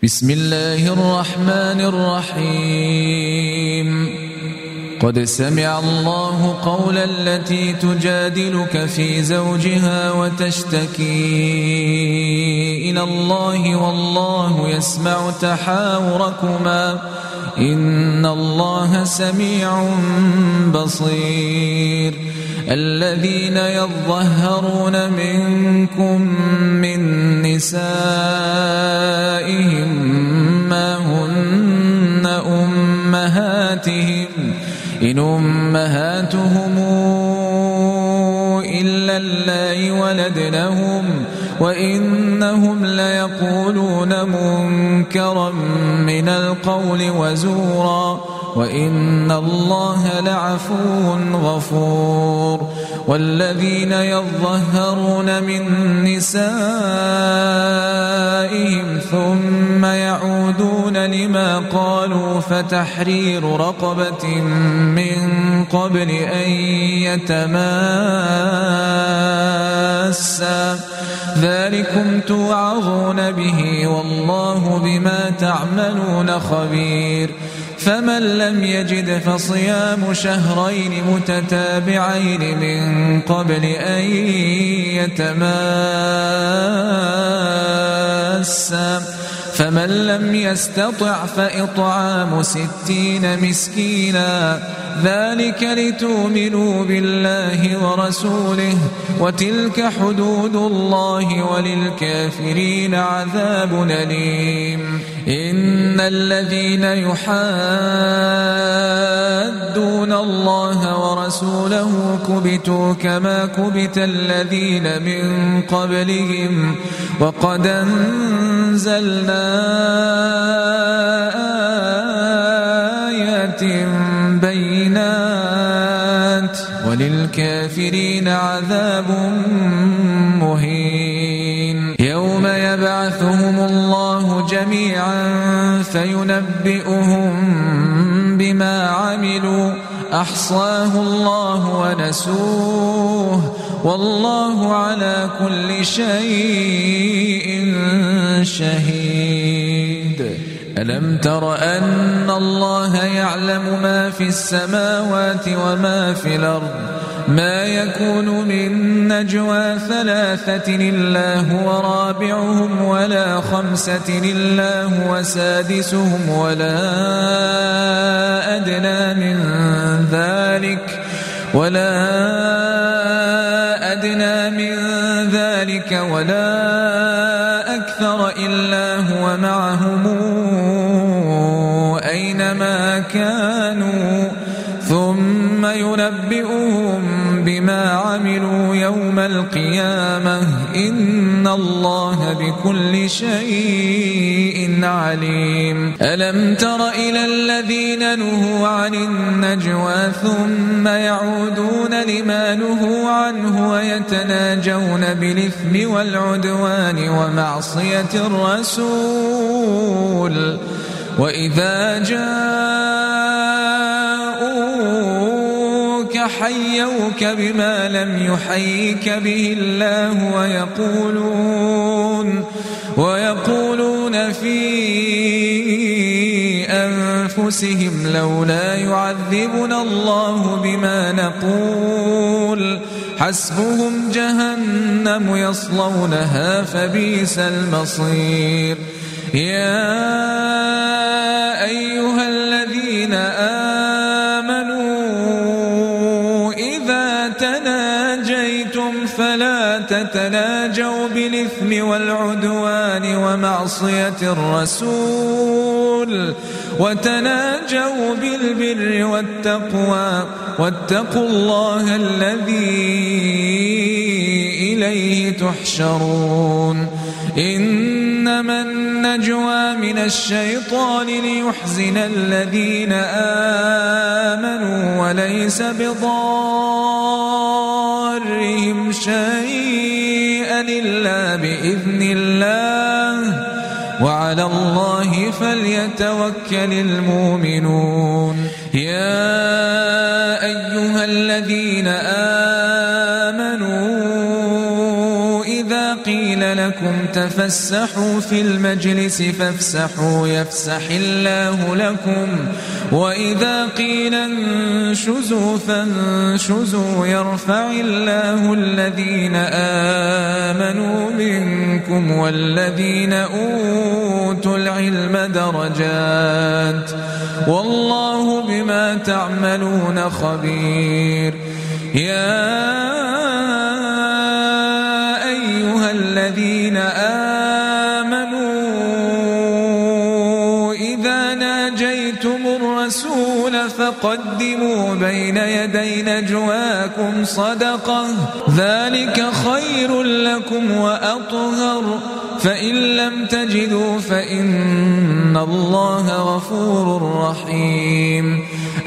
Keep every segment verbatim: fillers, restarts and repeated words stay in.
بسم الله الرحمن الرحيم قد سمع الله قول التي تجادلك في زوجها وتشتكي إلى الله والله يسمع تحاوركما إن الله سميع بصير الذين يظهرون منكم من نسائهم ما هن أمهاتهم إن أمهاتهم إلا اللائي ولدنهم وإنهم ليقولون منكرا من القول وزورا وإن الله لعفو غفور والذين يظهرون من نسائهم ثم يعودون لما قالوا فتحرير رقبة من قبل أن يتماسا ذلكم توعظون به والله بما تعملون خبير فمن لم يجد فصيام شهرين متتابعين من قبل أن يتماسا فمن لم يستطع فإطعام ستين مسكينا ذلك لتؤمنوا بالله ورسوله وتلك حدود الله وللكافرين عذاب أليم إن الذين يحادون الله ورسوله كبتوا كما كبت الذين من قبلهم وقد أنزلنا آيات بينات وللكافرين عذاب مهين يوم يبعثهم الله جميعا فينبئهم بما عملوا أحصاه الله ونسوه والله على كل شيء شهيد ألم تر أن الله يعلم ما في السماوات وما في الأرض ما يكون من نجوى ثلاثة إلا هو رابعهم ولا خمسة إلا هو سادسهم ولا أدنى من ذلك ولا أدنى من ذلك ولا أكثر إلا هو معهم أينما كانوا ثم ينبئهم بما عملوا يوم القيامة إن الله بكل شيء عليم ألم تر إلى الذين نهوا عن النجوى ثم يعودون لما نهوا عنه ويتناجون بالإثم والعدوان ومعصية الرسول وإذا جاءوك حيوك بما لم يحيك به الله ويقولون ويقولون في أنفسهم لولا يعذبنا الله بما نقول حسبهم جهنم يصلونها فبئس المصير يا أيها الذين آمنوا إذا تناجيتم فلا تتناجوا بالإثم والعدوان ومعصية الرسول وتناجوا بالبر والتقوى واتقوا الله الذي إليه تحشرون إنما النجوى من الشيطان ليحزن الذين آمنوا وليس بضارهم شيئا إلا بإذن الله وعلى الله فليتوكل المؤمنون يا أيها الذين آمنوا إذا قيل لكم تفسحوا في المجلس فافسحوا يفسح الله لكم وإذا قيل انشزوا فانشزوا يرفع الله الذين آمنوا منكم والذين أوتوا العلم درجات والله بما تعملون خبير. يا أيها الذين آمنوا إذا ناجيتم الرسول فقدموا بين يدي نجواكم صدقة ذلك خير لكم وأطهر فإن لم تجدوا فإن الله غفور رحيم.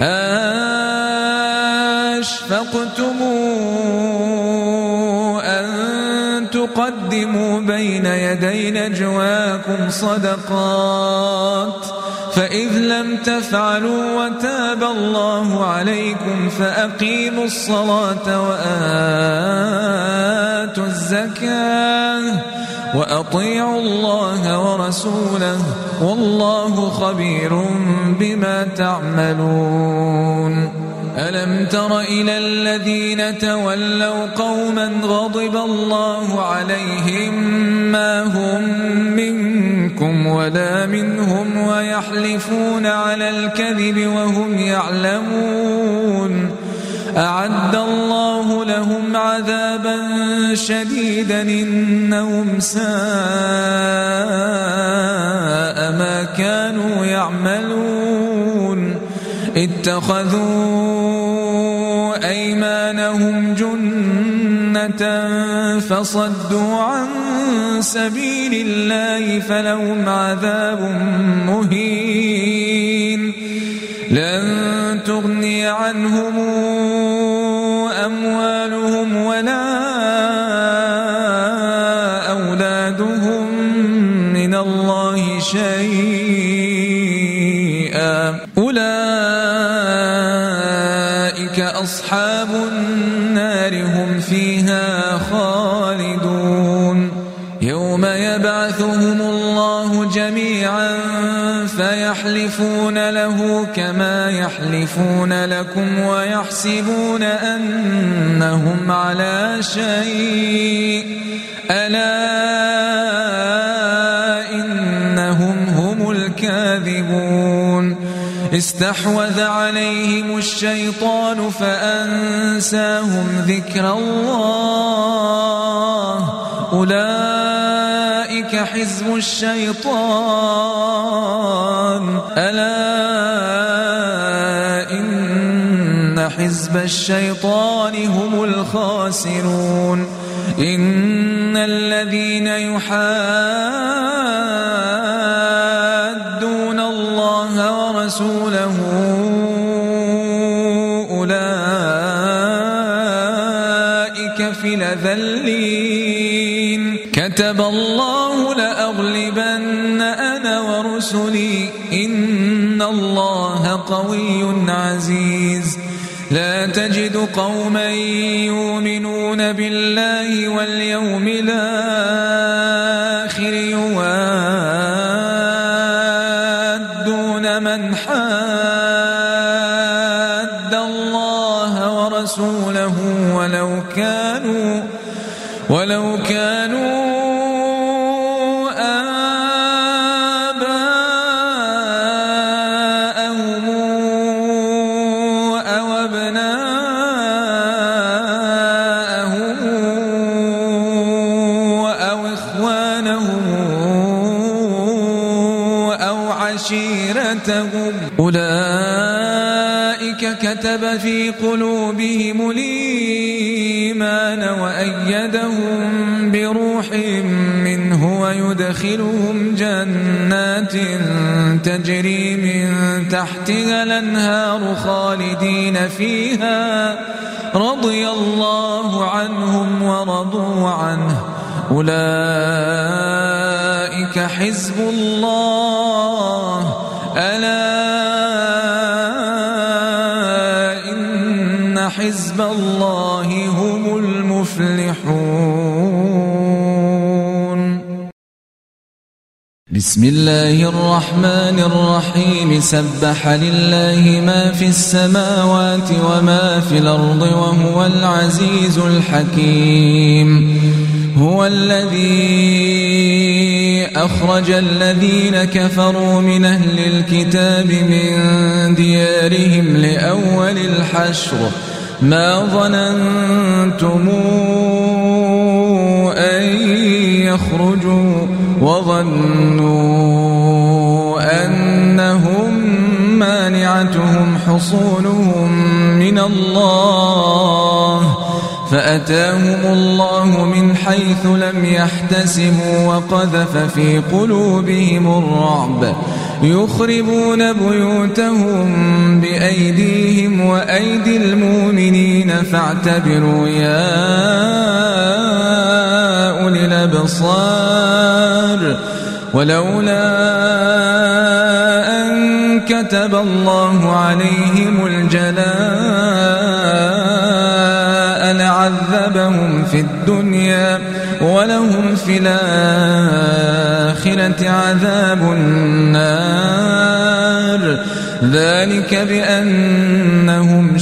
أشفقتم أن تقدموا بين يدي نجواكم صدقات فإذ لم تفعلوا وتاب الله عليكم فأقيموا الصلاة وآتوا الزكاة وأطيعوا الله ورسوله والله خبير بما تعملون. ألم تر إلى الذين تولوا قوما غضب الله عليهم ما هم منكم ولا منهم ويحلفون على الكذب وهم يعلمون أعد الله لهم عذابا شديدا إنهم ساء ما كانوا يعملون. اتخذوا أيمانهم جنة فصدوا عن سبيل الله فلهم عذاب مهين. لن تغني عنهم أموالهم ولا أولادهم من الله شيئا أولئك أصحاب النار هم فيها خالدون. يوم يبعثهم الله جميعا فيحلفون له كما يحلفون لكم ويحسبون أنهم على شيء ألا إنهم هم الكاذبون. استحوذ عليهم الشيطان فأنساهم ذكر الله أولئك حزب الشيطان ألا إن حزب الشيطان هم الخاسرون. إن الذين يحادون الله ورسوله أولئك في الأذلين. كتب الله لأغلبن أنا ورسلي إن الله قوي عزيز. لا تجد قوما يؤمنون بالله واليوم الآخر يوادون من حاد الله ورسوله ولو كانوا ولو كانوا أولئك كتب في قلوبهم الإيمان وأيدهم بروح منه ويدخلهم جنات تجري من تحتها الأنهار خالدين فيها رضي الله عنهم ورضوا عنه أولئك حزب الله ألا إن حزب الله هم المفلحون. بسم الله الرحمن الرحيم سبح لله ما في السماوات وما في الأرض وهو العزيز الحكيم هو الذي أخرج الذين كفروا من أهل الكتاب من ديارهم لأول الحشر ما ظننتم أن يخرجوا وظنوا أنهم مانعتهم حصونهم من الله فأتاهم الله من حيث لم يحتسبوا وقذف في قلوبهم الرعب يخربون بيوتهم بأيديهم وأيدي المؤمنين فاعتبروا يا أولي الأبصار ولولا أن كتب الله عليهم الجلاء لعذبهم في الدنيا ولهم في الآخرة عذاب النار ذلك بأنهم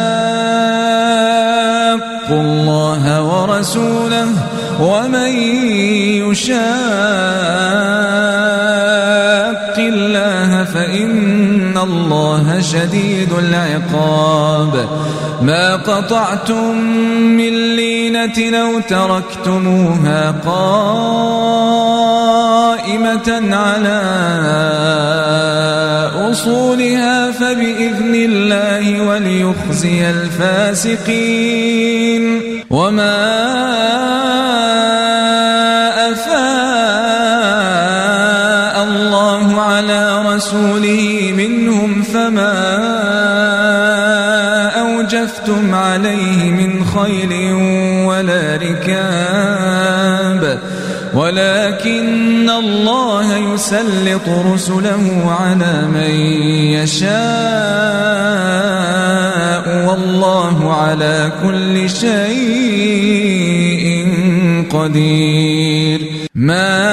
شاقوا الله ورسوله ومن يشاق الله فإن الله شديد العقاب ما قطعتم من لينة أو تركتموها قائمة على أصولها فبإذن الله وليخزي الفاسقين وما أفاء الله على رسوله منهم فما أوجفتم عليه من خيل ولا ركاب ولكن الله يسلط رسله على من يشاء والله على كل شيء قدير ما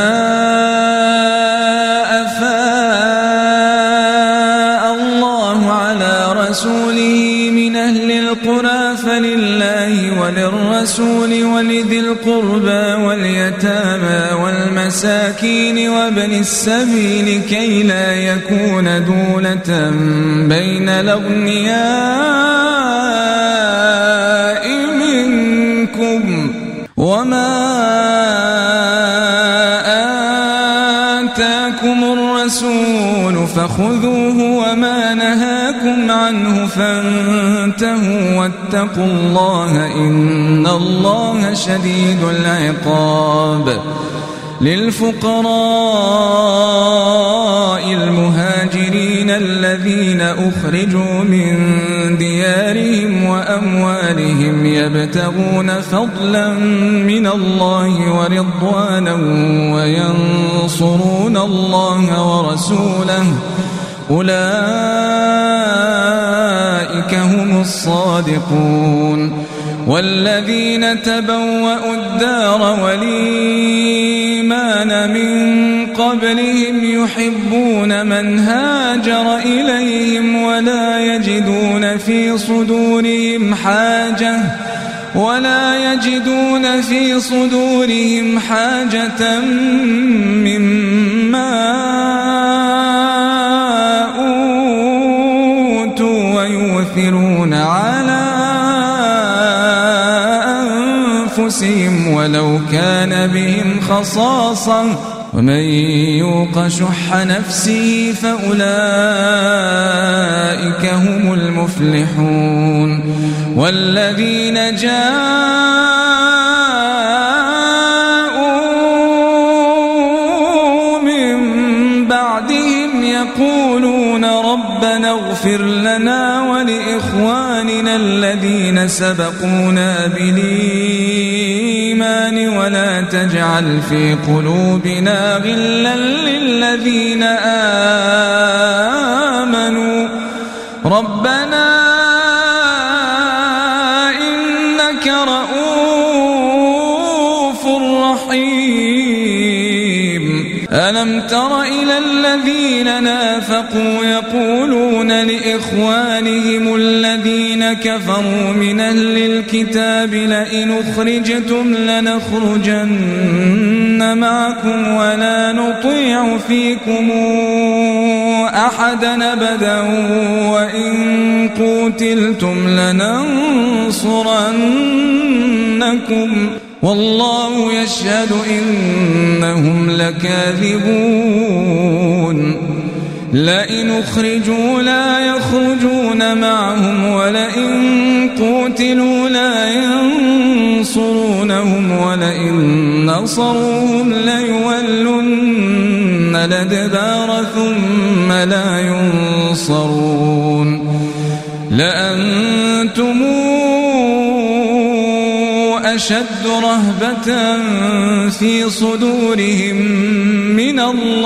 أفاء الله على رسوله من أهل القرى فلله وللرسول ولذي القربى واليتامى والمساكين وابن السبيل كي لا يكون دولة بين الأغنياء منكم وما آتاكم الرسول فخذوه وما نهاكم عنه فانتهوا واتقوا الله إن الله شديد العقاب للفقراء المهاجرين الذين أخرجوا من ديارهم وأموالهم يبتغون فضلا من الله ورضوانا وينصرون الله ورسوله أولئك هم الصادقون والذين تبوأوا الدار والإيمان من قبلهم يحبون من هاجر إليهم ولا يجدون في صدورهم حاجة ولا يجدون في صدورهم حاجة مما أوتوا ويؤثرون على أنفسهم ولو كان بهم خصاصة ومن يوق شح نفسه فأولئك هم المفلحون والذين جاءوا من بعدهم يقولون ربنا اغفر لنا ولإخواننا الذين سبقونا بالإيمان ولا تجعل في قلوبنا غلا للذين آمنوا ربنا إنك رؤوف رحيم ألم تر إلى الذين نافقوا يقولون لإخوانهم الذين كفروا من أهل الكتاب لئن أخرجتم لنخرجن معكم ولا نطيع فيكم أحدا أبدا وإن قتلتم لننصرنكم والله يشهد إنهم لكاذبون لئن أخرجوا لا يخرجون معهم ولئن قتلوا لا ينصرونهم ولئن نصروهم ليولن الأدبار ثم لا ينصرون لأنتم أشد رهبة في صدورهم من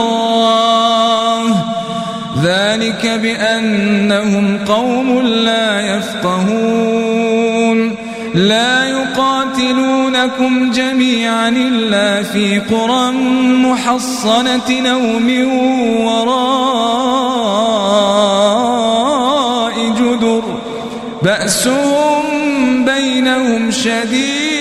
الله ذلك بأنهم قوم لا يفقهون لا يقاتلونكم جميعا إلا في قرى محصنة أو من وراء جدر بأسهم بينهم شديد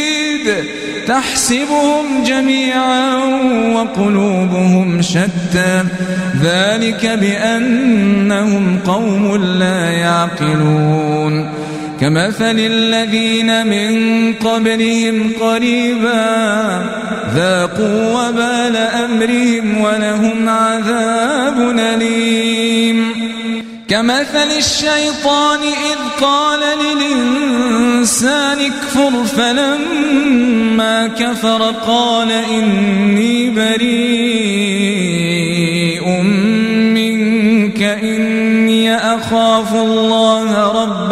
تحسبهم جميعا وقلوبهم شتى ذلك بأنهم قوم لا يعقلون كمثل الذين من قبلهم قريبا ذاقوا وبال أمرهم ولهم عذاب أليم كمثل الشيطان إذ قال للإنسان اكفر فلما كفر قال إني بريء منك إني أخاف الله رب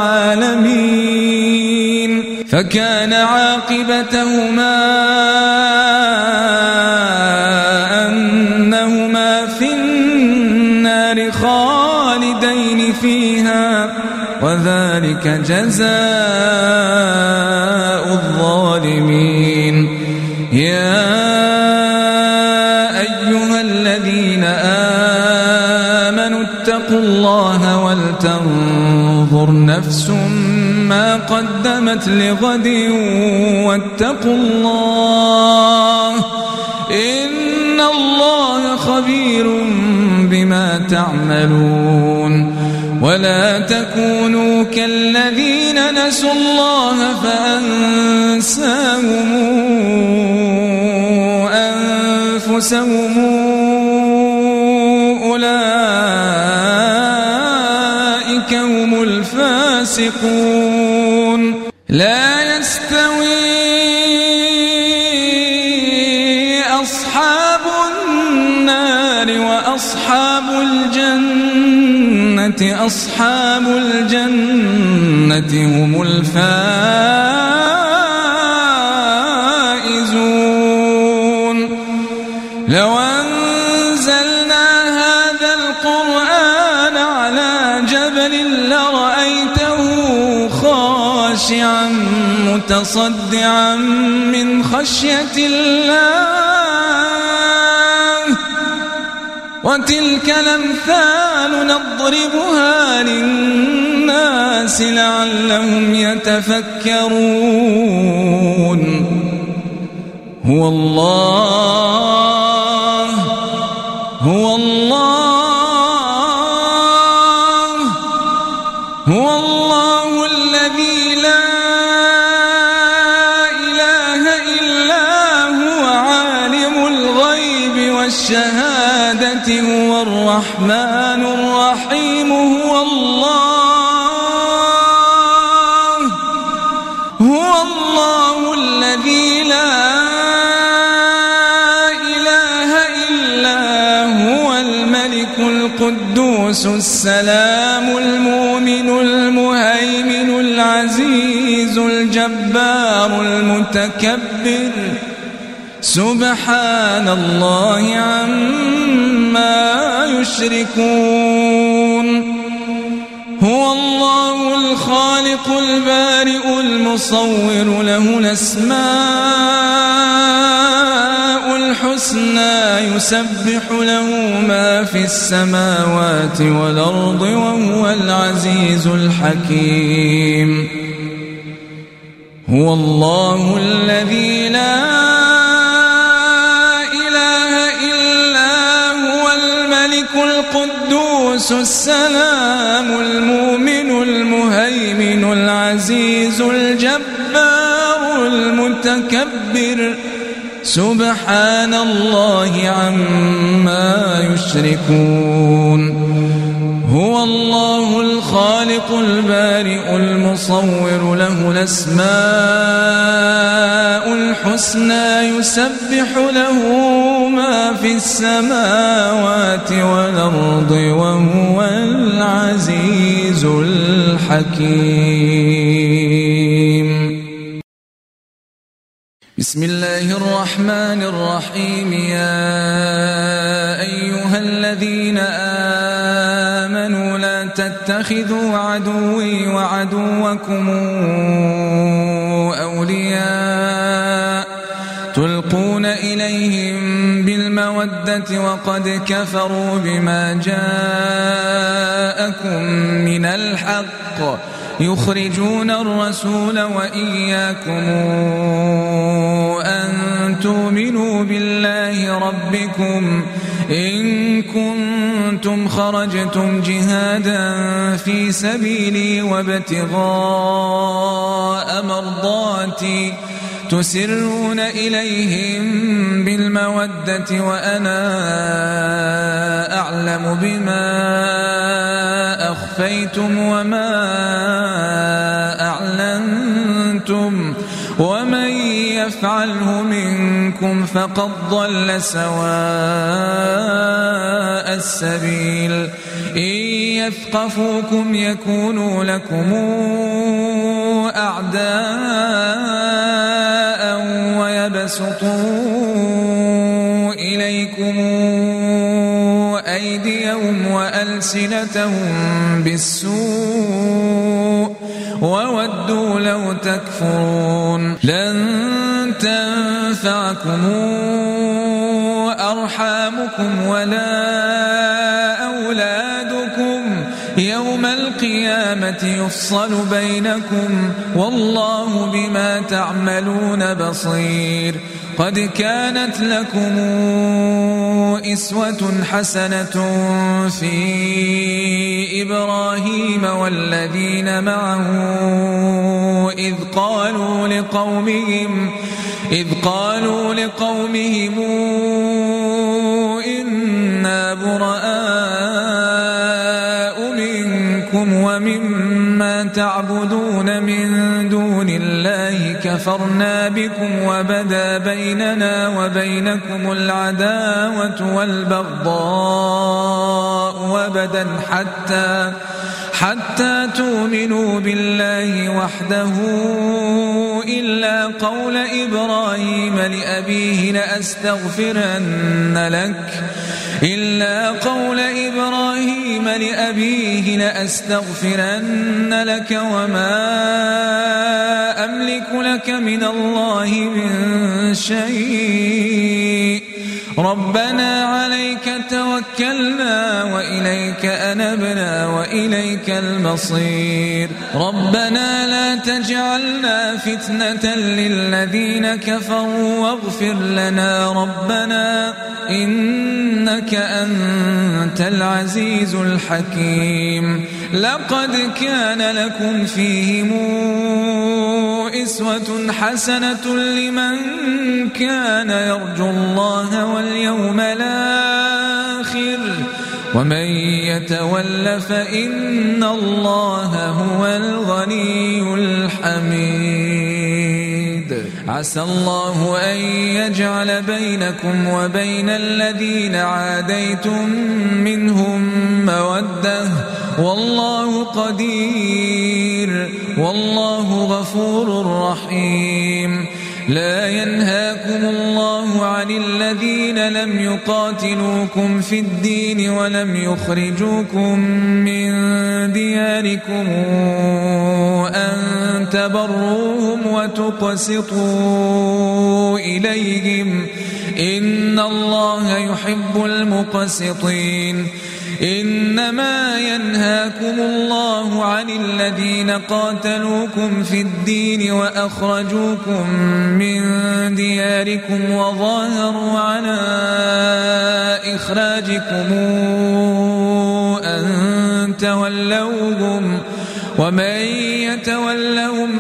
العالمين فكان عاقبتهما أنهما في النار خالدين فيها وذلك جزاء الظالمين يا أيها الذين آمنوا اتقوا الله ولتنظر نفس ما قدمت لغد واتقوا الله إن الله خبير بما تعملون ولا تكونوا كالذين نسوا الله فأنساهم أنفسهم أولئك هم الفاسقون لا يستوي أصحاب النار وأصحاب الجنة أصحاب الجنة هم الفائزون لو أنزلنا هذا القرآن على جبل لرأيته خاشعا متصدعا من خشية الله وتلك الأمثال نضربها للناس لعلهم يتفكرون هو الله هو الله هو الله الذي لا إله إلا هو عالم الغيب والشهادة هو الرحمن الرحيم هو الله هو الله الذي لا إله إلا هو الملك القدوس السلام المؤمن المهيمن العزيز الجبار المتكبر سبحان الله عما يشركون هو الله الخالق البارئ المصور له الأسماء الحسنى الحسنى يسبح له ما في السماوات والأرض وهو العزيز الحكيم. هو الله الذي لا إله إلا هو الملك القدوس السلام المؤمن المهيمن العزيز الجبار المتكبر سبحان الله عما يشركون. هو الله الخالق البارئ المصور له الأسماء الحسنى يسبح له ما في السماوات والأرض وهو العزيز الحكيم. بسم الله الرحمن الرحيم. يا أيها الذين آمنوا لا تتخذوا عدوي وعدوكم أولياء تلقون إليهم بالمودة وقد كفروا بما جاءكم من الحق يخرجون الرسول وإياكم أن تؤمنوا بالله ربكم إن كنتم خرجتم جهادا في سبيلي وابتغاء مرضاتي تسرون إليهم بالمودة وأنا أعلم بما أخفيتم وما أعلنتم ومن يفعله منكم فقد ضل سواء السبيل. إن يثقفوكم يكونوا لكم أعداء ويبسطوا إليكم أيديهم وألسنتهم بالسوء وودوا لو تكفرون. لن تنفعكم أرحامكم ولا أولادكم يوم القيامة يفصل بينكم والله بما تعملون بصير. قد كانت لكم إسوة حسنة في إبراهيم والذين معه إذ قالوا لقومهم إذ قالوا لقومهم إنا براء منكم ومما تعبدون من دون الله كفرنا بكم وبدا بيننا وبينكم العداوة والبغضاء وبدا حتى حتى تؤمنوا بالله وحده إلا قول إبراهيم لأبيه لأستغفرن لك إلا قول إبراهيم لأبيه لأستغفرن لك وما أملك لك من الله من شيء ربنا عليك توكلنا وإليك أنبنا وإليك المصير. ربنا لا تجعلنا فتنة للذين كفروا واغفر لنا ربنا إنك أنت العزيز الحكيم. لقد كان لكم فيهم إسوة حسنة لمن كان يرجو الله واليوم الآخر ومن يتول فإن الله هو الغني الحميد. عسى الله أن يجعل بينكم وبين الذين عاديتم منهم مودة والله قدير والله غفور رحيم. لا ينهاكم الله عن الذين لم يقاتلوكم في الدين ولم يخرجوكم من دياركم أن تبروهم وتقسطوا إليهم إن الله يحب المقسطين إنما ينهاكم الله عن الذين قاتلوكم في الدين وأخرجوكم من دياركم وظاهروا على إخراجكم أن تولوهم ومن يتولهم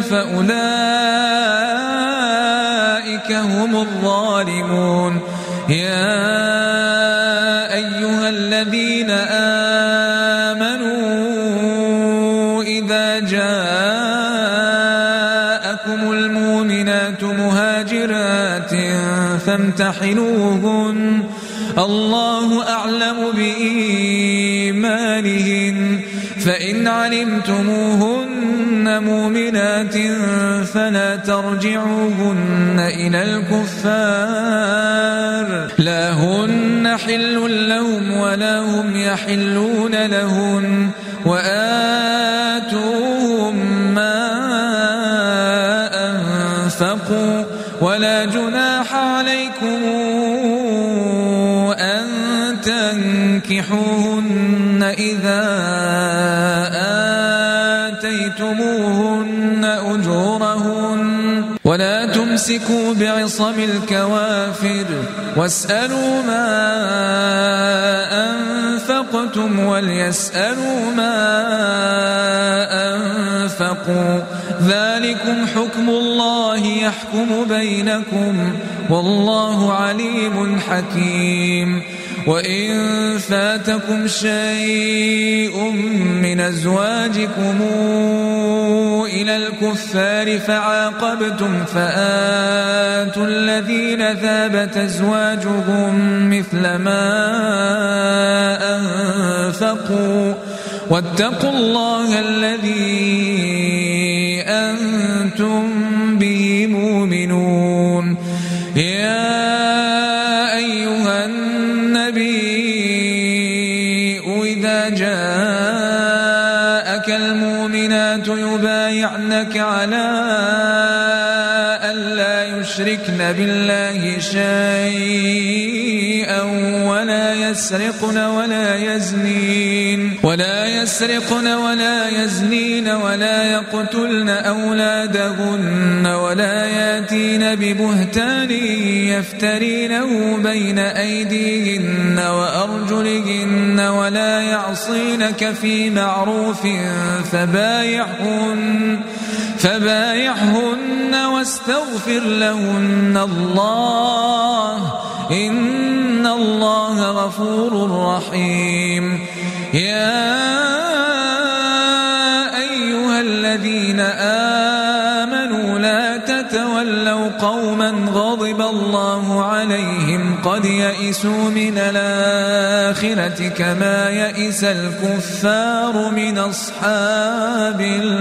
فأولئك هم الظالمون يا أيها الذين آمنوا إذا جاءكم المؤمنات مهاجرات فامتحنوهن الله أعلم بإيمانهن فإن علمتموهن مؤمنات فلا ترجعوهن إلى الكفار لا هن حل لهم ولا هم يحلون لهن وآتوهم ما أنفقوا ولا جناح عليكم أن تنكحوهن إذا آتيتموهن أجورهن ولا تمسكوا بعصم الكوافر واسألوا ما أنفقتم وليسألوا ما أنفقوا ذلكم حكم الله يحكم بينكم والله عليم حكيم وإن فاتكم شيء من أزواجكم إلى الكفار فعاقبتم فآتوا الذين ذابت أزواجهم مثل ما أنفقوا واتقوا الله الذي أنتم به مؤمنون يا أيها النبي إذا جاءك المؤمنات يبايعنك على ألا يشركن بالله شيئا ولا يسرقن ولا يزنين ولا يسرقن ولا يزنين ولا يقتلن أولادهن ولا ياتين ببهتان يفترينه بين أيديهن وأرجلهن ولا يعصينك في معروف فبايعهن فبايعهن واستغفر لهن الله إن الله غفور رحيم يا أيها الذين آمنوا لا تتولوا قوما غضب الله عليهم قد يئسوا من الآخرة كما يئس الكفار من أصحاب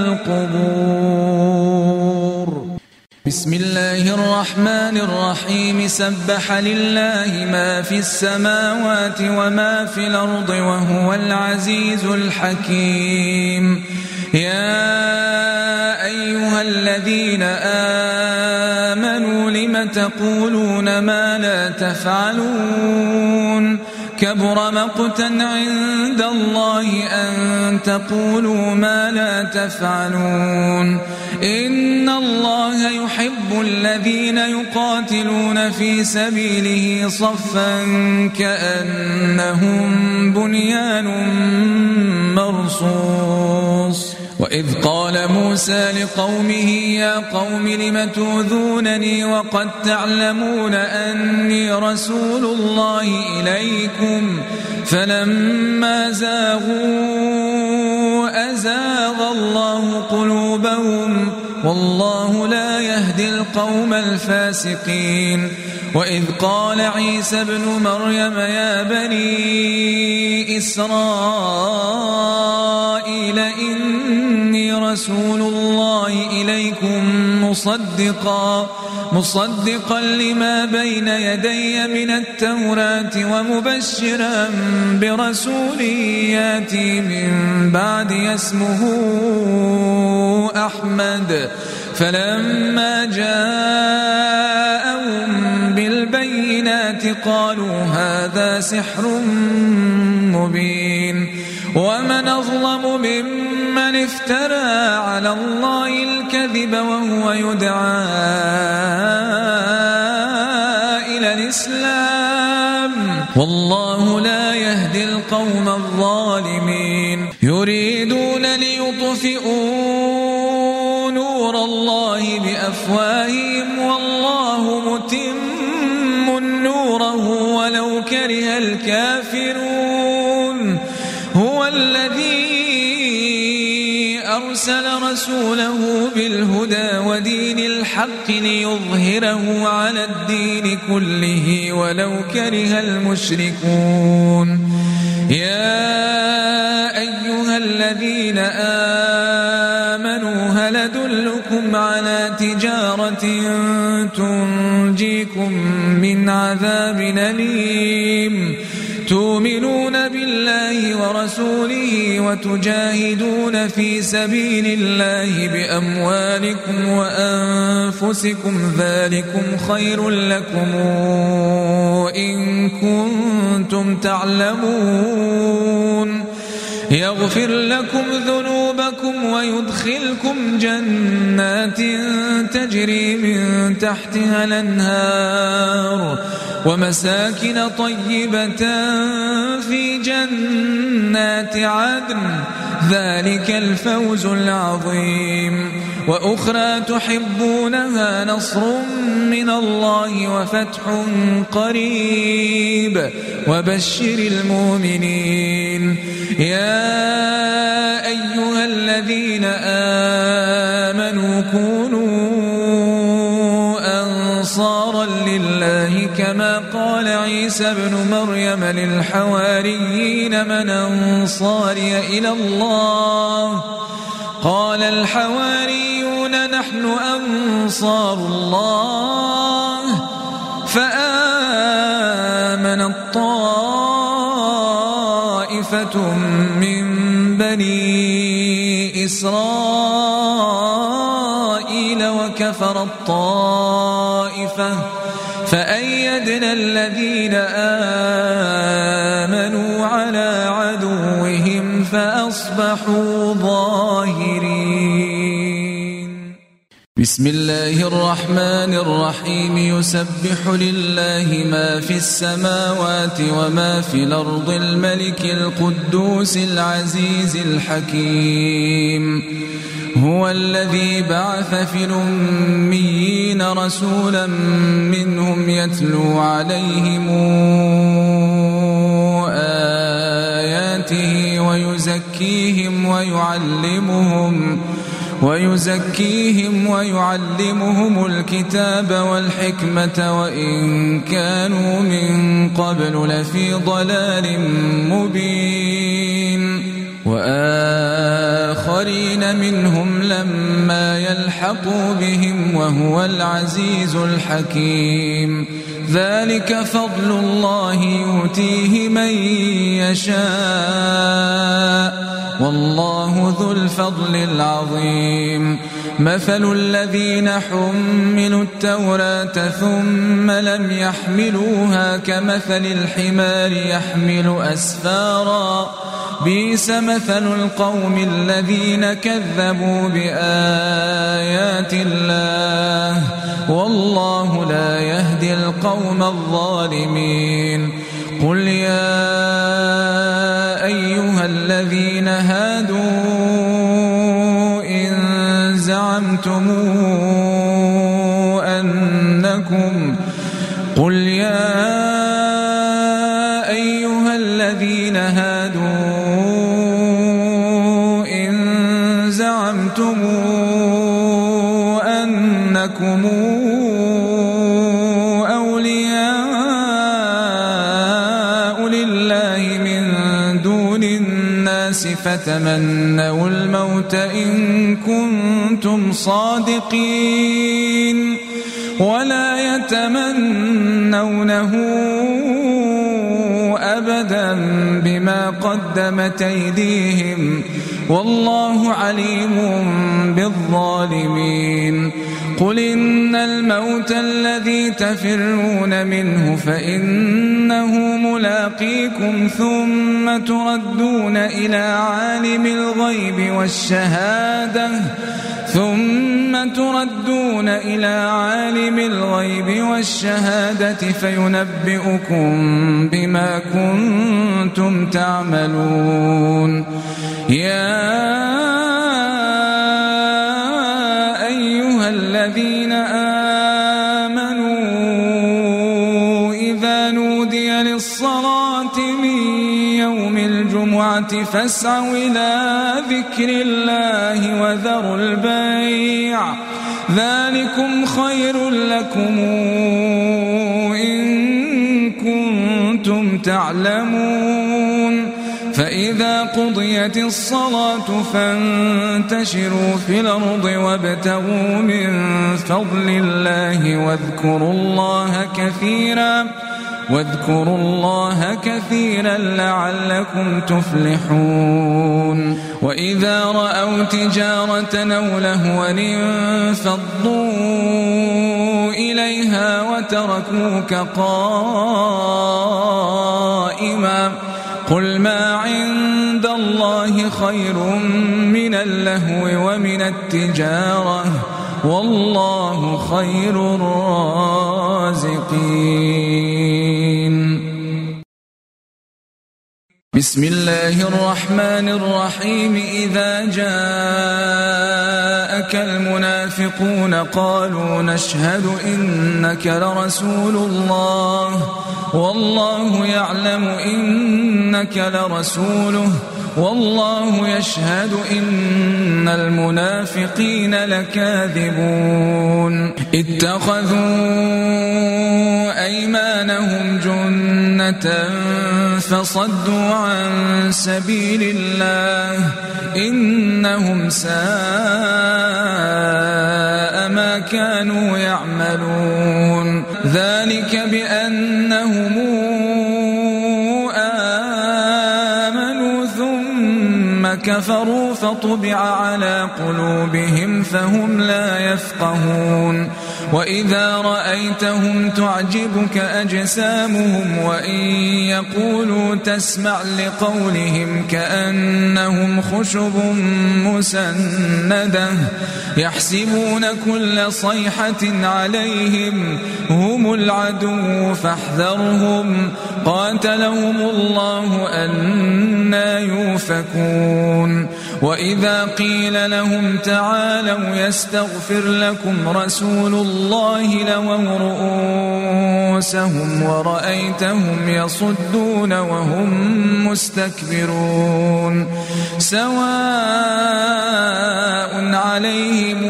القبور بسم الله الرحمن الرحيم سبح لله ما في السماوات وما في الأرض وهو العزيز الحكيم يا أيها الذين آمنوا لم تقولون ما لا تفعلون كبر مقتا عند الله أن تقولوا ما لا تفعلون إن الله يحب الذين يقاتلون في سبيله صفا كأنهم بنيان مرصوص وإذ قال موسى لقومه يا قوم لم تؤذونني وقد تعلمون أني رسول الله إليكم فلما زاغوا أزاغ الله قلوبهم والله لا يهدي القوم الفاسقين وإذ قال عيسى ابن مريم يا بني إسرائيل إني رسول الله إليكم مصدقا مصدقا لما بين يدي من التوراة ومبشرا برسول ياتي من بعد اسمه أحمد فلما جاءهم بالبينات بالبينات قالوا هذا سحر مبين ومن أظلم ممن افترى على الله الكذب وهو يدعى إلى الإسلام والله لا يهدي القوم الظالمين يريدون ليطفئوا نور الله بأفواههم والله متم نوره ولو كره الكافرون هو الذي أرسل رسوله بالهدى ودين الحق ليظهره على الدين كله ولو كره المشركون يا أيها الذين آمنوا هل أدلكم على تجارة تنجيكم من عذاب أليم تؤمنون بالله ورسوله وتجاهدون في سبيل الله بأموالكم وأنفسكم ذلكم خير لكم إن كنتم تعلمون يغفر لكم ذنوبكم ويدخلكم جنات تجري من تحتها الأنهار ومساكن طيبة في جنات عدن ذلك الفوز العظيم وأخرى تحبونها نصر من الله وفتح قريب وبشر المؤمنين يا أيها الذين آمنوا كونوا أنصارا لله كما قال عيسى ابن مريم للحواريين من أنصاري إلى الله قال الحواريون نحن أنصار الله فآمن الطائفة من بني إسرائيل وكفر الطائفة فأيدنا الذين آمنوا على عدوهم فأصبحوا ظاهرين بسم الله الرحمن الرحيم يسبح لله ما في السماوات وما في الأرض الملك القدوس العزيز الحكيم هو الذي بعث في الأميين رسولا منهم يتلو عليهم آياته ويزكيهم ويعلمهم ويزكيهم ويعلمهم الكتاب والحكمة وإن كانوا من قبل لفي ضلال مبين وآخرين منهم لما يلحقوا بهم وهو العزيز الحكيم ذلك فضل الله يؤتيه من يشاء والله ذو الفضل العظيم مثل الذين حملوا التوراة ثم لم يحملوها كمثل الحمار يحمل أسفارا بئس مثل القوم الذين كذبوا بآيات الله والله لا يهدي القوم الظالمين قل يا أيها الذين هادوا إن زعمتم أنكم قل يا أيها الذين هادوا إن زعمتم أنكم أولياء لله من دون الناس فتمنوا الموت إن كنتم صادقين ولا يتمنونه أبدا أبدا بما قدمت أيديهم والله عليم بالظالمين. قل إن الموت الذي تفرون منه فإنه ملاقيكم ثم تردون إلى عالم الغيب والشهادة ثم تردون إلى عالم الغيب والشهادة فينبئكم بما كنتم تعملون. يا أيها الذين آمنوا إذا نودي للصلاة من يوم الجمعة فاسعوا إلى ذكر الله وذروا البيع ذلكم خير لكم إن كنتم تعلمون. فإذا قضيت الصلاة فانتشروا في الأرض وابتغوا من فضل الله واذكروا الله كثيرا واذكروا الله كثيرا لعلكم تفلحون. وإذا رأوا تجارة أو لهوا انفضوا إليها وتركوك قائما قل ما عند الله خير من اللهو ومن التجارة والله خير الرازقين. بسم الله الرحمن الرحيم. إذا جاءك المنافقون قالوا نشهد إنك لرسول الله والله يعلم إنك لرسوله والله يشهد إن المنافقين لكاذبون. اتخذوا أيمانهم جنة فصدوا عن سبيل الله إنهم ساء ما كانوا يعملون. ذلك بأنهم آمنوا ثم كفروا فطبع على قلوبهم فهم لا يفقهون. وإذا رأيتهم تعجبك أجسامهم وإن يقولوا تسمع لقولهم كأنهم خشب مسندة يحسبون كل صيحة عليهم هم العدو فاحذرهم قاتلهم الله أنى يؤفكون. وإذا قيل لهم تعالوا يستغفر لكم رسول الله لووا رؤوسهم ورأيتهم يصدون وهم مستكبرون. سواء عليهم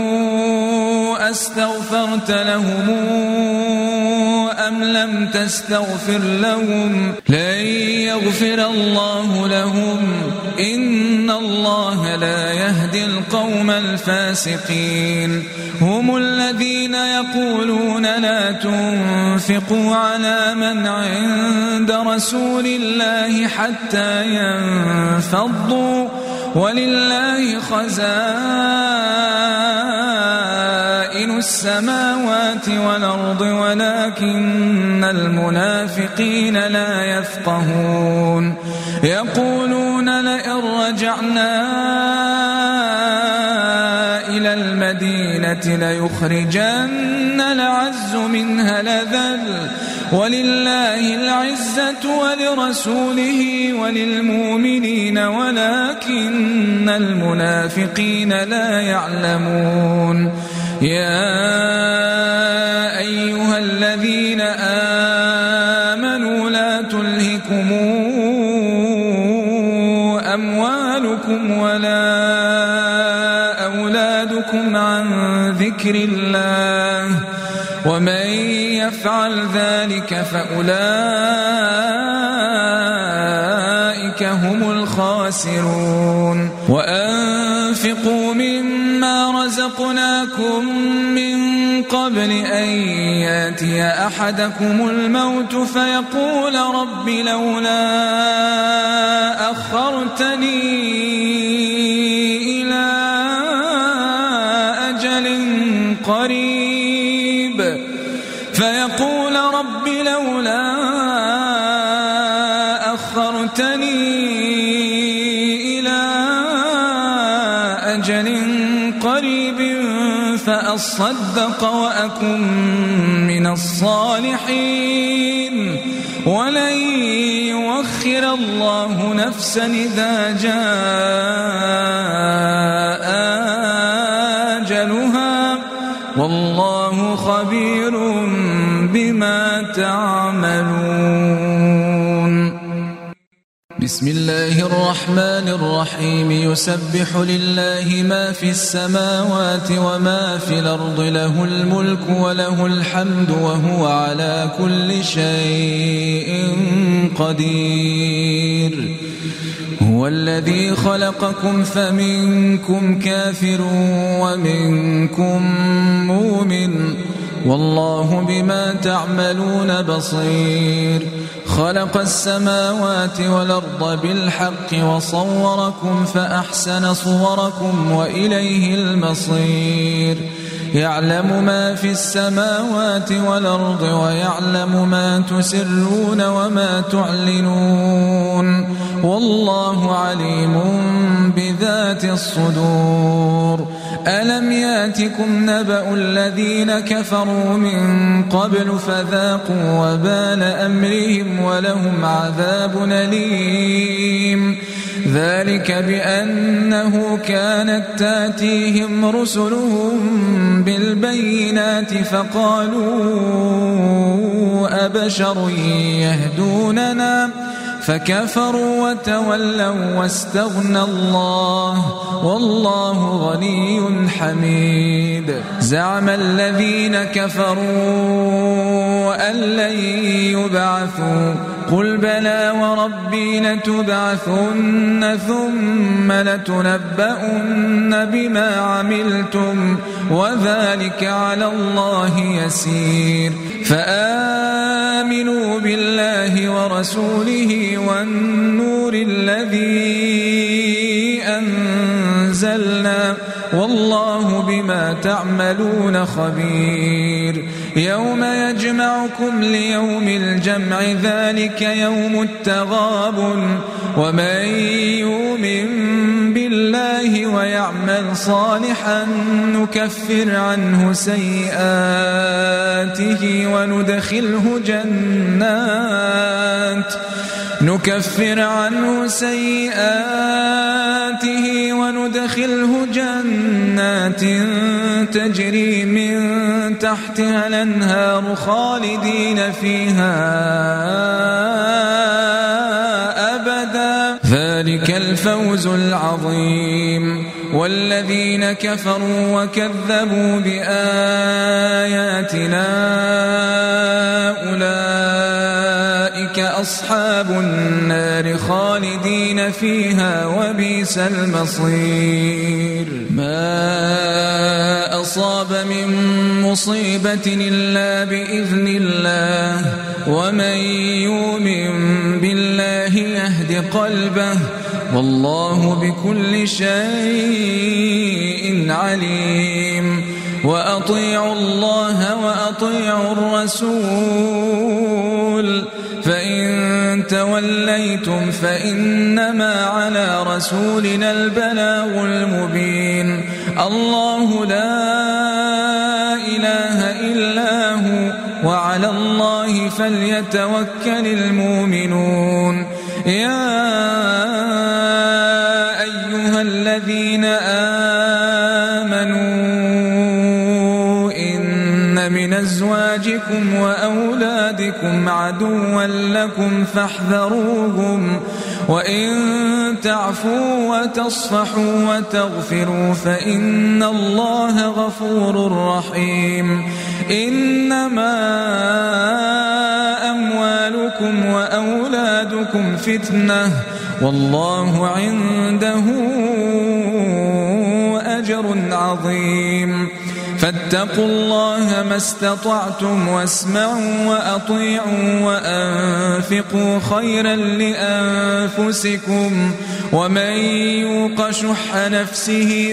أستغفرت لهم أم لم تستغفر لهم لن يغفر الله لهم إن الله لا يهدي القوم الفاسقين. هم الذين يقولون لا تنفقوا على من عند رسول الله حتى ينفضوا ولله خزائن السماوات والأرض ولكن المنافقين لا يفقهون. يقولون لئن رجعنا إلى المدينة ليخرجن الأعز منها الأذل ولله العزة ولرسوله وللمؤمنين ولكن المنافقين لا يعلمون. يا أيها الذين آمنوا لا تلهكم أموالكم ولا أولادكم عن ذكر الله ومن يفعل ذلك فأولئك هم الخاسرون. وأنفقوا مما رزقناكم من قبل أن ياتي أحدكم الموت فيقول رب لولا أخرتني إلى أجل قريب فيقول رب لولا أخرتني إلى أجل قريب فأصدق وأكن من الصالحين ولن يؤخر الله نفسا إذا جاء أجلها والله خبير بما تعملون. بسم الله الرحمن الرحيم. يسبح لله ما في السماوات وما في الأرض له الملك وله الحمد وهو على كل شيء قدير. هو الذي خلقكم فمنكم كافر ومنكم مؤمن والله بما تعملون بصير. خلق السماوات والأرض بالحق وصوركم فأحسن صوركم وإليه المصير. يعلم ما في السماوات والأرض ويعلم ما تسرون وما تعلنون والله عليم بذات الصدور. ألم ياتكم نبأ الذين كفروا من قبل فذاقوا وبال أمرهم ولهم عذاب أليم. ذلك بأنه كانت تاتيهم رسلهم بالبينات فقالوا أبشر يهدوننا فكفروا وتولوا واستغنى الله والله غني حميد. زعم الذين كفروا أن لن يبعثوا قل بلى وربي لتبعثن ثم لتنبؤن بما عملتم وذلك على الله يسير. فآمنوا بالله ورسوله والنور الذي أنزلنا والله بما تعملون خبير. يوم يجمعكم ليوم الجمع ذلك يوم التغابن ومن يؤمن بالله ويعمل صالحا نكفر عنه سيئاته وندخله جنات نكفر عنه سيئاته وندخله جنات تجري من تحتها الأنهار خالدين فيها أبدا ذلك الفوز العظيم. والذين كفروا وكذبوا بآياتنا أولئك أصحاب النار خالدين فيها وبئس المصير. ما أصاب من مصيبة إلا بإذن الله ومن يؤمن بالله يهد قلبه والله بكل شيء عليم. وأطيعوا الله وأطيعوا الرسول فإن توليتم فإنما على رسولنا البلاغ المبين. الله لا إله إلا هو وعلى الله فليتوكل المؤمنون. يا أيها الذين آمنوا إن من أزواجكم وأولادكم عدوا لكم فاحذروهم وإن تعفوا وتصفحوا وتغفروا فإن الله غفور رحيم. إنما أموالكم وأولادكم فتنة والله عنده أجر عظيم. فاتقوا الله ما استطعتم واسمعوا وأطيعوا وأنفقوا خيرا لأنفسكم ومن يوق شح نفسه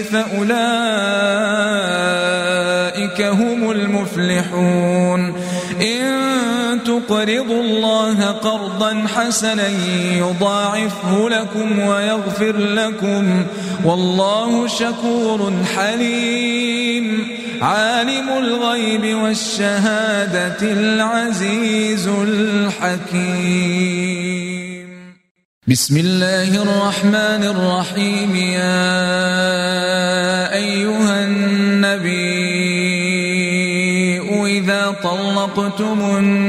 فأولئك هم المفلحون إن تقرضوا الله قرضا حسنا يضاعفه لكم ويغفر لكم والله شكور حليم عالم الغيب والشهادة العزيز الحكيم. بسم الله الرحمن الرحيم. يا أيها النبي إذا طلقتم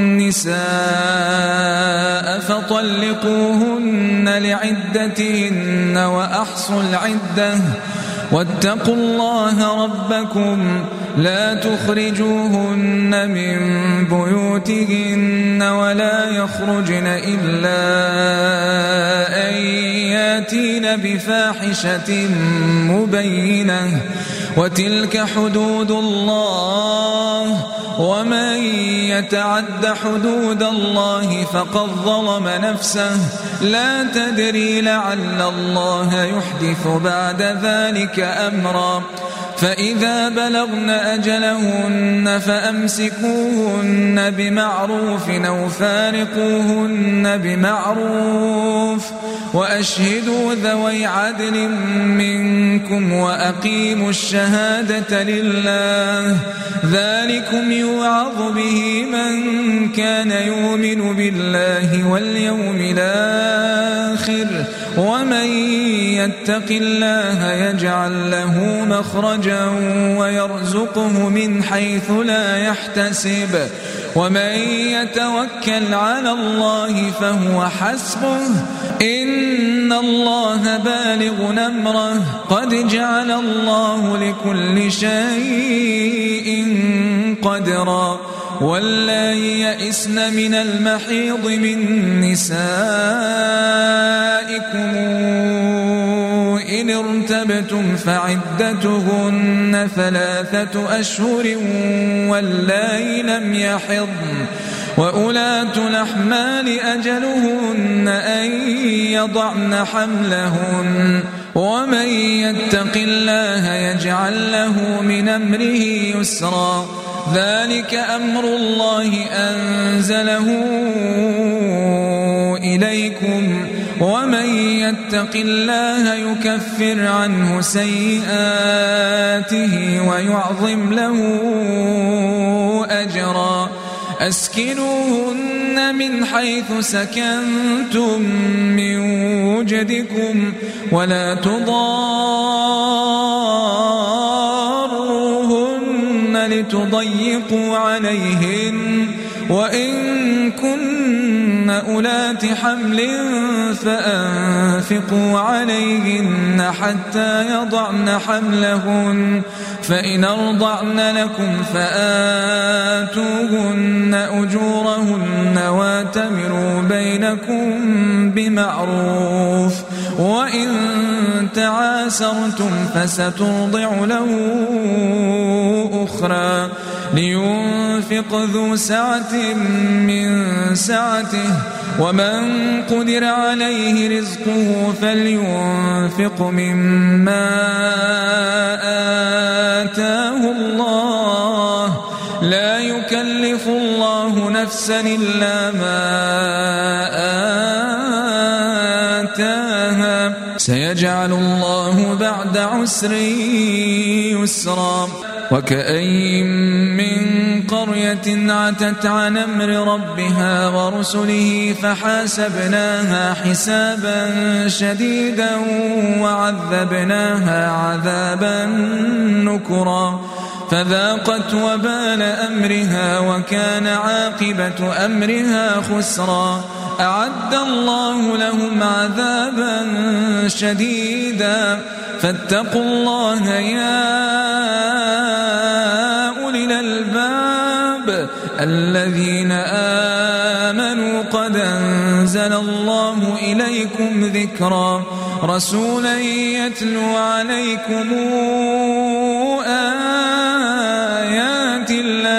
النساء فطلقوهن لعدتهن وأحصوا العدة واتقوا الله ربكم لا تخرجوهن من بيوتهن ولا يخرجن إلا أن ياتين بفاحشة مبينة وتلك حدود الله ومن يتعد حدود الله فقد ظلم نفسه لا تدري لعل الله يحدث بعد ذلك أمرا فإذا بلغن أجلهن فأمسكوهن بمعروف أو فارقوهن بمعروف وأشهدوا ذوي عدل منكم وأقيموا الشهادة لله ذلكم يوعظ به من كان يؤمن بالله واليوم الآخر ومن يتق الله يجعل له مخرجا ويرزقه من حيث لا يحتسب ومن يتوكل على الله فهو حسبه إن الله بالغ أمره قد جعل الله لكل شيء قدرا واللائي يئسن من المحيض من نسائكم إن ارتبتم فعدتهن ثلاثة أشهر واللائي لم يحضن وأولاة الأحمال أجلهن أن يضعن حملهن ومن يتق الله يجعل له من أمره يسرا ذلك أمر الله أنزله إليكم ومن يتق الله يكفر عنه سيئاته ويعظم له أجرا أسكنوهن من حيث سكنتم من وجدكم ولا تضاروهن لتضيقوا عليهن وإن كن أولات حمل فأنفقوا عليهن حتى يضعن حملهن فإن أرضعن لكم فآتوهن أجورهن واتمروا بينكم بمعروف وإن تعاسرتم فسترضع له أخرى لينفق ذو سعة من سعته ومن قدر عليه رزقه فلينفق مما آتاه الله لا يكلف الله نفسا إلا ما آتاها سيجعل الله بعد عسر يسرا وكأين من قرية عتت عن أمر ربها ورسله فحاسبناها حسابا شديدا وعذبناها عذابا نكرا فذاقت وبال أمرها وكان عاقبة أمرها خسرا أعد الله لهم عذابا شديدا فاتقوا الله يا أولي الألباب الذين آمنوا قد أنزل الله إليكم ذكرا رسولا يتلو عليكم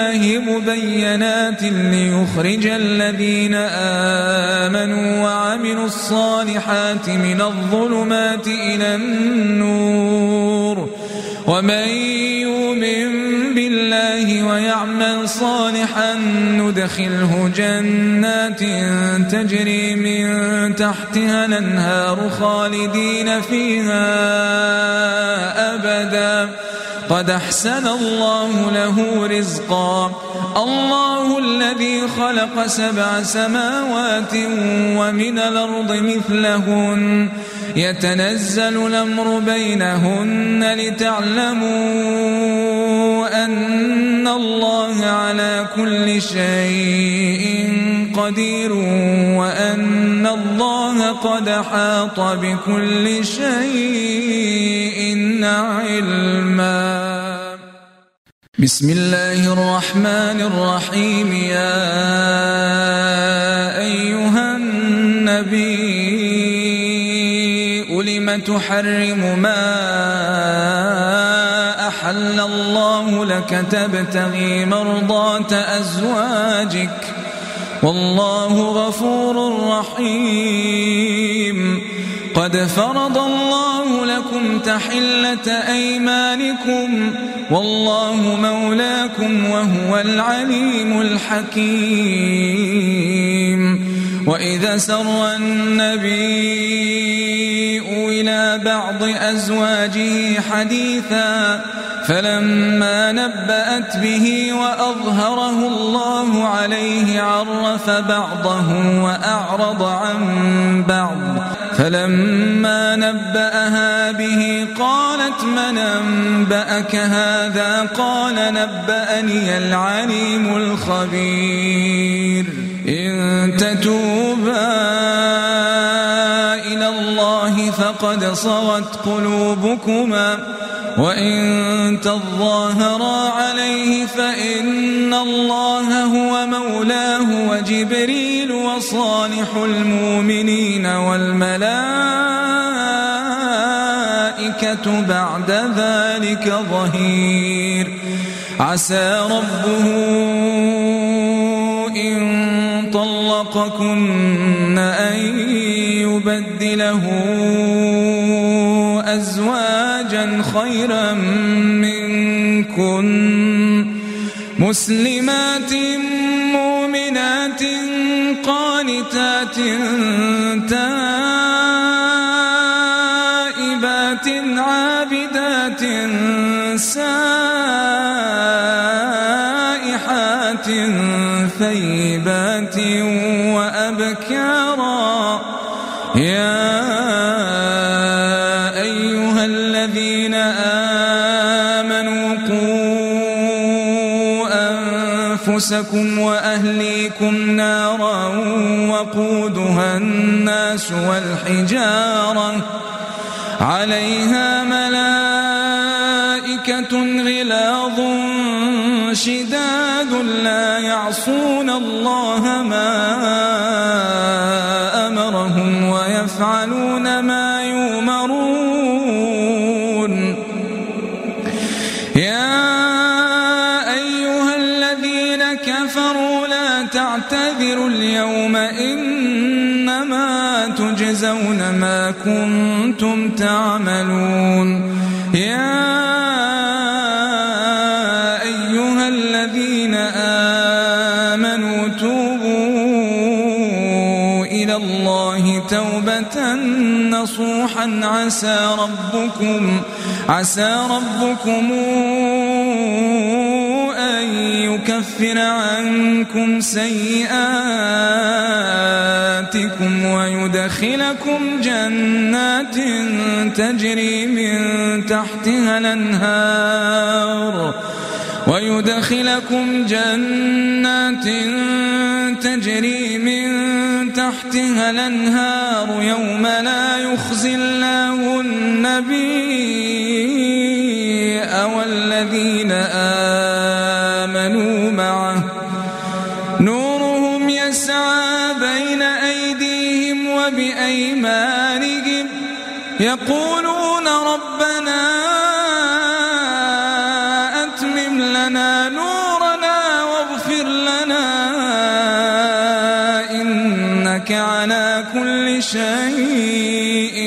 الله مبينات ليخرج الذين آمنوا وعملوا الصالحات من الظلمات إلى النور ومن يؤمن بالله ويعمل صالحا ندخله جنات تجري من تحتها الأنهار خالدين فيها أبدا قد أحسن الله له رزقا الله الذي خلق سبع سماوات ومن الأرض مثلهن يتنزل الأمر بينهن لتعلموا أن الله على كل شيء قدير وأن الله قد أحاط بكل شيء علما. بسم الله الرحمن الرحيم. يا أيها النبي لم تحرم ما أحل الله لك تبتغي مرضات أزواجك والله غفور رحيم. قد فرض الله لكم تحلة أيمانكم والله مولاكم وهو العليم الحكيم. وإذا سر النبي إلى بعض أزواجه حديثا فلما نبأت به وأظهره الله عليه عرف بعضه وأعرض عن بعض فلما نبأها به قالت من أنبأك هذا قال نبأني العليم الخبير. إن تتوبا إلى الله فقد صغت قلوبكما وإن تظاهرا عليه فإن الله هو مولاه وجبريل وصالح المؤمنين والملائكة بعد ذلك ظهير. عسى ربه إن طلقكن أن يبدله أزواجا خيرا منكن مسلمات مؤمنات قانتات تائبات عابدات سائحات ثيبات وأبكارا. يا أيها الذين آمنوا قوا أنفسكم وأهليكم نارا وقودها الناس والحجارة عليها ملائكة غلاظ شداد لا يعصون الله ما أمرهم ويفعلون ما يؤمرون. يا أيها الذين كفروا لا تعتذروا اليوم إنما تجزون ما كنتم تعملون. يا أيها الذين آمنوا توبوا إلى الله توبة نصوحا عسى ربكم عسى ربكم أن يكفر عنكم سيئاتكم ويدخلكم جنات تجري من تحتها الأنهار ويدخلكم جنات تجري من تحتها الأنهار يوم لا يخزي الله النبي والذين آمنوا معه نورهم يسعى بين أيديهم وبأيمانهم يقولون ربنا أتمم لنا نورنا شيء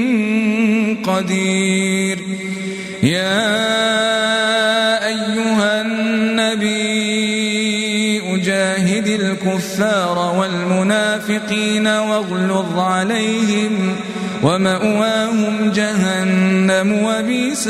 قدير. يا أيها النبي جاهد الكفار والمنافقين واغلظ عليهم ومأواهم جهنم وبئس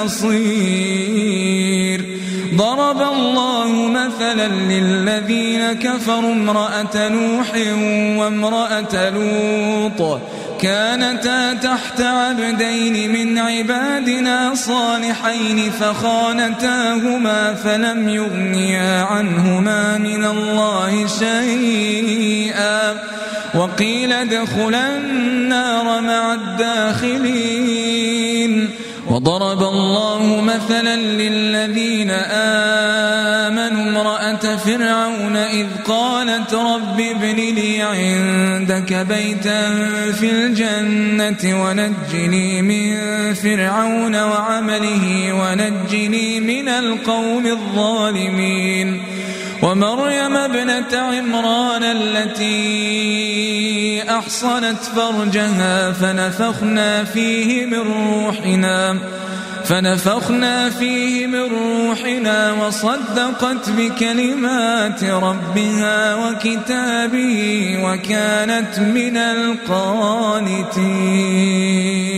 المصير. ضرب الله مثلا للذين كفروا امرأة نوح وامرأة لوط كانتا تحت عبدين من عبادنا صالحين فخانتاهما فلم يغنيا عنهما من الله شيئا وقيل ادخلا النار مع الداخلين. وضرب الله مثلا للذين آمنوا امرأة فرعون إذ قالت رب ابن لي عندك بيتا في الجنة ونجني من فرعون وعمله ونجني من القوم الظالمين. ومريم ابنة عمران التي أحصنت فرجها فنفخنا فيه من روحنا فنفخنا فيه من روحنا وصدقت بكلمات ربها وكتابه وكانت من القانتين.